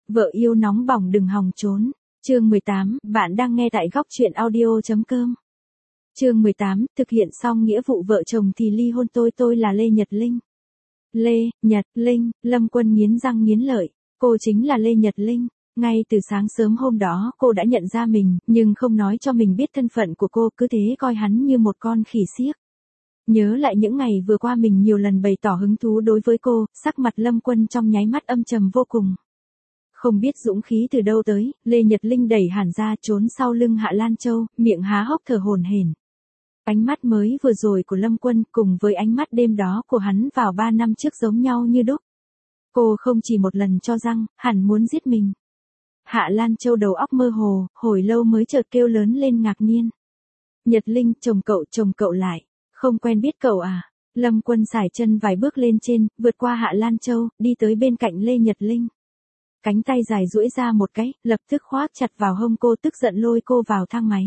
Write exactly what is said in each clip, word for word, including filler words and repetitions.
Vợ yêu nóng bỏng đừng hòng trốn. Chương mười tám, bạn đang nghe tại góc truyện audio chấm com. Chương mười tám, thực hiện xong nghĩa vụ vợ chồng thì ly hôn. Tôi tôi là Lê Nhật Linh. Lê, Nhật, Linh, Lâm Quân nghiến răng nghiến lợi. Cô chính là Lê Nhật Linh. Ngay từ sáng sớm hôm đó cô đã nhận ra mình, nhưng không nói cho mình biết thân phận của cô, cứ thế coi hắn như một con khỉ xiếc. Nhớ lại những ngày vừa qua mình nhiều lần bày tỏ hứng thú đối với cô, sắc mặt Lâm Quân trong nháy mắt âm trầm vô cùng. Không biết dũng khí từ đâu tới, Lê Nhật Linh đẩy Hàn ra trốn sau lưng Hạ Lan Châu, miệng há hốc thở hổn hển. Ánh mắt mới vừa rồi của Lâm Quân cùng với ánh mắt đêm đó của hắn vào ba năm trước giống nhau như đúc. Cô không chỉ một lần cho rằng, hẳn muốn giết mình. Hạ Lan Châu đầu óc mơ hồ, hồi lâu mới chợt kêu lớn lên ngạc nhiên. Nhật Linh, chồng cậu, chồng cậu lại. Không quen biết cậu à? Lâm Quân sải chân vài bước lên trên, vượt qua Hạ Lan Châu, đi tới bên cạnh Lê Nhật Linh. Cánh tay dài duỗi ra một cái, lập tức khoác chặt vào hông cô, tức giận lôi cô vào thang máy.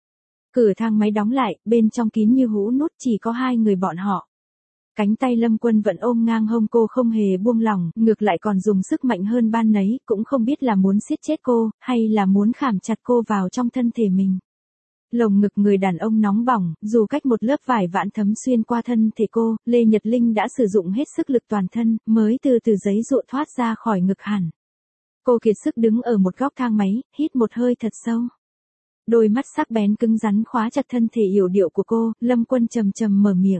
Cửa thang máy đóng lại, bên trong kín như hũ nút, chỉ có hai người bọn họ. Cánh tay Lâm Quân vẫn ôm ngang hông cô không hề buông lỏng, ngược lại còn dùng sức mạnh hơn ban nấy, cũng không biết là muốn siết chết cô, hay là muốn khảm chặt cô vào trong thân thể mình. Lồng ngực người đàn ông nóng bỏng, dù cách một lớp vải vãn thấm xuyên qua thân thể cô, Lê Nhật Linh đã sử dụng hết sức lực toàn thân, mới từ từ giấy dụa thoát ra khỏi ngực hẳn. Cô kiệt sức đứng ở một góc thang máy, hít một hơi thật sâu. Đôi mắt sắc bén cứng rắn khóa chặt thân thể yểu điệu của cô, Lâm Quân trầm trầm mở miệng.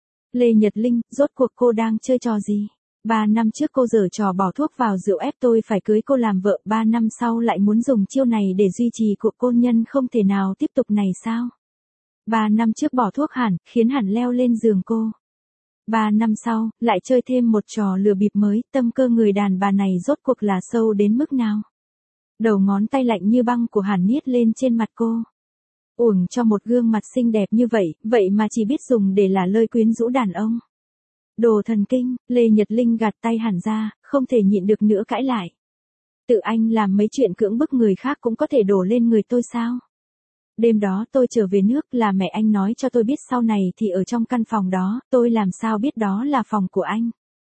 Lê Nhật Linh, rốt cuộc cô đang chơi trò gì? Ba năm trước cô giở trò bỏ thuốc vào rượu ép tôi phải cưới cô làm vợ, ba năm sau lại muốn dùng chiêu này để duy trì cuộc hôn nhân không thể nào tiếp tục này sao? Ba năm trước bỏ thuốc hẳn, khiến hẳn leo lên giường cô. Ba năm sau, lại chơi thêm một trò lừa bịp mới, tâm cơ người đàn bà này rốt cuộc là sâu đến mức nào? Đầu ngón tay lạnh như băng của Hàn niết lên trên mặt cô. Uổng cho một gương mặt xinh đẹp như vậy, vậy mà chỉ biết dùng để là lơi quyến rũ đàn ông. Đồ thần kinh, Lê Nhật Linh gạt tay Hàn ra, không thể nhịn được nữa cãi lại. Tự anh làm mấy chuyện cưỡng bức người khác cũng có thể đổ lên người tôi sao? Đêm đó tôi trở về nước là mẹ anh nói cho tôi biết, sau này thì ở trong căn phòng đó, tôi làm sao biết đó là phòng của anh.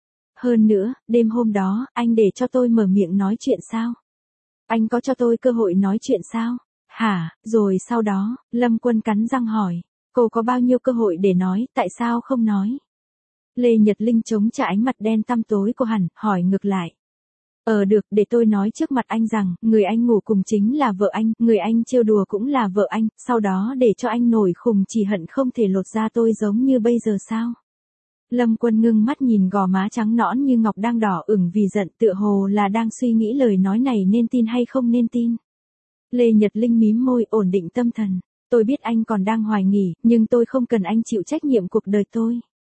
Hơn nữa, đêm hôm đó, anh để cho tôi mở miệng nói chuyện sao? Anh có cho tôi cơ hội nói chuyện sao? Hả, rồi sau đó, Lâm Quân cắn răng hỏi, cô có bao nhiêu cơ hội để nói, tại sao không nói? Lê Nhật Linh chống trả ánh mặt đen tăm tối của Hàn, hỏi ngược lại. Ờ được, để tôi nói trước mặt anh rằng, người anh ngủ cùng chính là vợ anh, người anh trêu đùa cũng là vợ anh, sau đó để cho anh nổi khùng chỉ hận không thể lột da tôi giống như bây giờ sao? Lâm Quân ngưng mắt nhìn gò má trắng nõn như ngọc đang đỏ ửng vì giận, tựa hồ là đang suy nghĩ lời nói này nên tin hay không nên tin. Lê Nhật Linh mím môi, ổn định tâm thần. Tôi biết anh còn đang hoài nghi, nhưng tôi không cần anh chịu trách nhiệm cuộc đời tôi.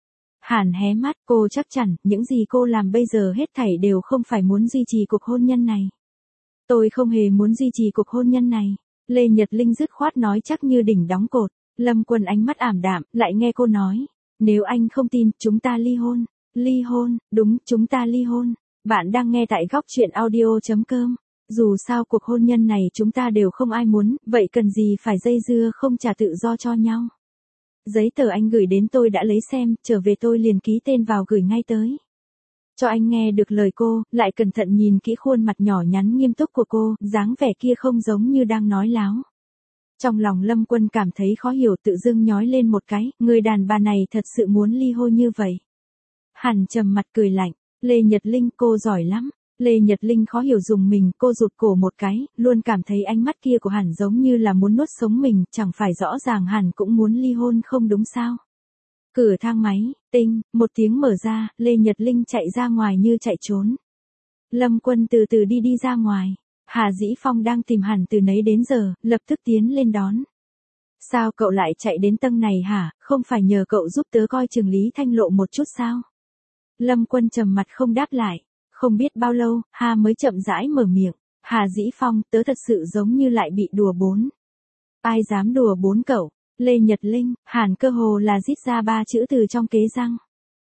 Hàn hé mắt, cô chắc chắn, những gì cô làm bây giờ hết thảy đều không phải muốn duy trì cuộc hôn nhân này. Tôi không hề muốn duy trì cuộc hôn nhân này. Lê Nhật Linh dứt khoát nói chắc như đỉnh đóng cột. Lâm Quân ánh mắt ảm đạm, lại nghe cô nói. Nếu anh không tin, chúng ta ly hôn. Ly hôn, đúng, chúng ta ly hôn. Bạn đang nghe tại góc truyện audio chấm com. Dù sao cuộc hôn nhân này chúng ta đều không ai muốn, vậy cần gì phải dây dưa không trả tự do cho nhau. Giấy tờ anh gửi đến tôi đã lấy xem, trở về tôi liền ký tên vào gửi ngay tới. Cho anh nghe được lời cô, lại cẩn thận nhìn kỹ khuôn mặt nhỏ nhắn nghiêm túc của cô, dáng vẻ kia không giống như đang nói láo. Trong lòng Lâm Quân cảm thấy khó hiểu, tự dưng nhói lên một cái, người đàn bà này thật sự muốn ly hôn như vậy. Hàn trầm mặt cười lạnh, Lê Nhật Linh cô giỏi lắm. Lê Nhật Linh khó hiểu dùng mình, cô rụt cổ một cái, luôn cảm thấy ánh mắt kia của Hàn giống như là muốn nuốt sống mình, chẳng phải rõ ràng Hàn cũng muốn ly hôn không đúng sao? Cửa thang máy, tinh, một tiếng mở ra, Lê Nhật Linh chạy ra ngoài như chạy trốn. Lâm Quân từ từ đi đi ra ngoài, Hà Dĩ Phong đang tìm Hàn từ nấy đến giờ, lập tức tiến lên đón. Sao cậu lại chạy đến tầng này hả, không phải nhờ cậu giúp tớ coi chừng Lý Thanh Lộ một chút sao? Lâm Quân trầm mặt không đáp lại. Không biết bao lâu, Hà mới chậm rãi mở miệng. Hà Dĩ Phong, tớ thật sự giống như lại bị đùa bốn. Ai dám đùa bốn cậu? Lê Nhật Linh, Hàn cơ hồ là rít ra ba chữ từ trong kế răng.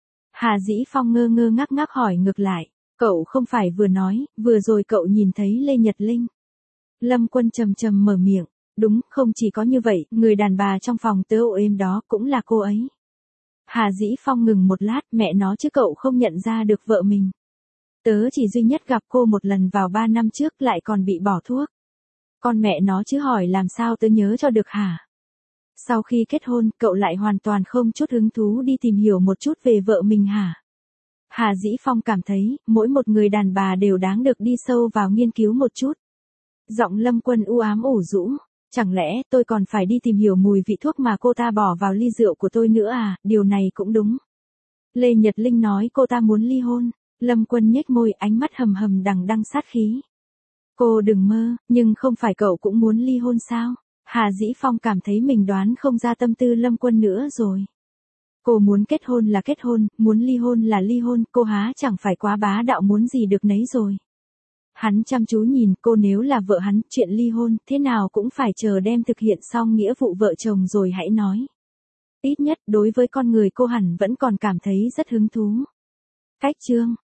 Hà Dĩ Phong ngơ ngơ ngác ngác hỏi ngược lại. Cậu không phải vừa nói, vừa rồi cậu nhìn thấy Lê Nhật Linh. Lâm Quân trầm trầm mở miệng. Đúng, không chỉ có như vậy, người đàn bà trong phòng tớ ổ êm đó cũng là cô ấy. Hà Dĩ Phong ngừng một lát, mẹ nó chứ cậu không nhận ra được vợ mình. Tớ chỉ duy nhất gặp cô một lần vào ba năm trước lại còn bị bỏ thuốc. Con mẹ nó chứ hỏi làm sao tớ nhớ cho được hả? Sau khi kết hôn, cậu lại hoàn toàn không chút hứng thú đi tìm hiểu một chút về vợ mình hả? Hà Dĩ Phong cảm thấy, mỗi một người đàn bà đều đáng được đi sâu vào nghiên cứu một chút. Giọng Lâm Quân u ám ủ rũ. Chẳng lẽ tôi còn phải đi tìm hiểu mùi vị thuốc mà cô ta bỏ vào ly rượu của tôi nữa à, điều này cũng đúng. Lê Nhật Linh nói cô ta muốn ly hôn. Lâm Quân nhếch môi, ánh mắt hầm hầm đằng đằng sát khí. Cô đừng mơ, nhưng không phải cậu cũng muốn ly hôn sao? Hà Dĩ Phong cảm thấy mình đoán không ra tâm tư Lâm Quân nữa rồi. Cô muốn kết hôn là kết hôn, muốn ly hôn là ly hôn, cô há chẳng phải quá bá đạo muốn gì được nấy rồi. Hắn chăm chú nhìn cô, nếu là vợ hắn, chuyện ly hôn, thế nào cũng phải chờ đem thực hiện xong nghĩa vụ vợ chồng rồi hãy nói. Ít nhất đối với con người cô hẳn vẫn còn cảm thấy rất hứng thú. Cách chương